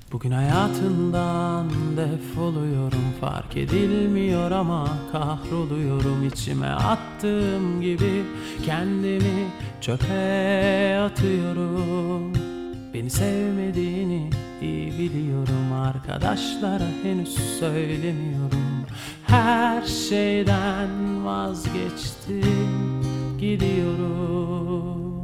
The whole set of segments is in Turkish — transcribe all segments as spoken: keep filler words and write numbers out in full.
Bugün hayatından defoluyorum, fark edilmiyor ama kahroluyorum. İçime attığım gibi kendimi çöpe atıyorum. Beni sevmediğini iyi biliyorum, arkadaşlara henüz söylemiyorum. Her şeyden vazgeçtim, gidiyorum.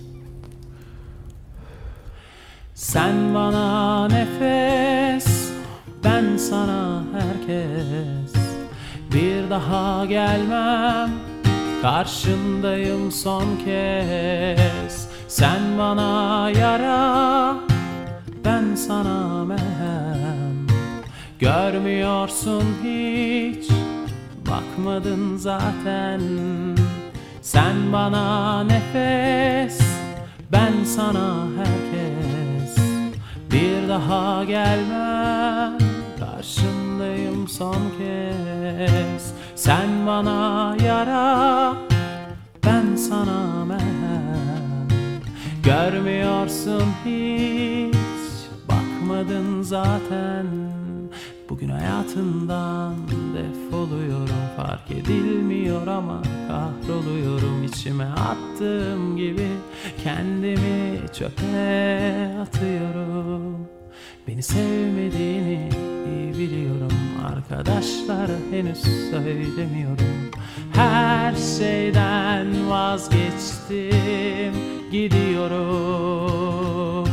Sen bana nefes, ben sana herkes. Bir daha gelmem, karşındayım son kez. Sen bana yara, ben sana merhem. Görmüyorsun hiç, bakmadın zaten. Sen bana nefes, ben sana herkes. Bir daha gelmem, karşındayım son kez. Sen bana yara, ben sana merhem. Görmüyorsun hiç, bakmadın zaten. Bugün hayatından defoluyorum, fark edilmiyor ama kahroluyorum. İçime attığım gibi kendimi çöpe atıyorum. Beni sevmediğini iyi biliyorum, arkadaşlara henüz söylemiyorum. Her şeyden vazgeçtim, gidiyorum.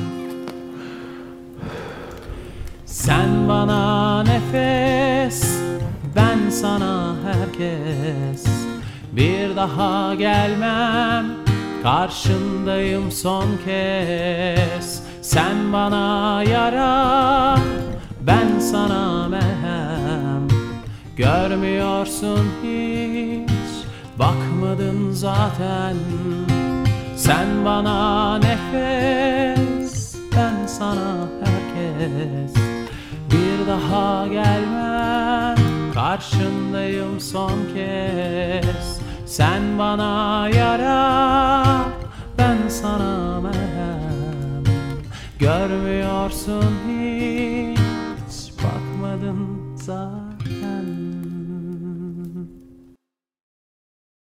Sen bana nefes, ben sana herkes. Bir daha gelmem, karşındayım son kez. Sen bana yara, ben sana merhem. Görmüyorsun hiç, bakmadın zaten. Sen bana nefes, ben sana herkes. Bir daha gelmem, karşındayım son kez. Sen bana yara, ben sana merhem. Görmüyorsun hiç, bakmadın zaten.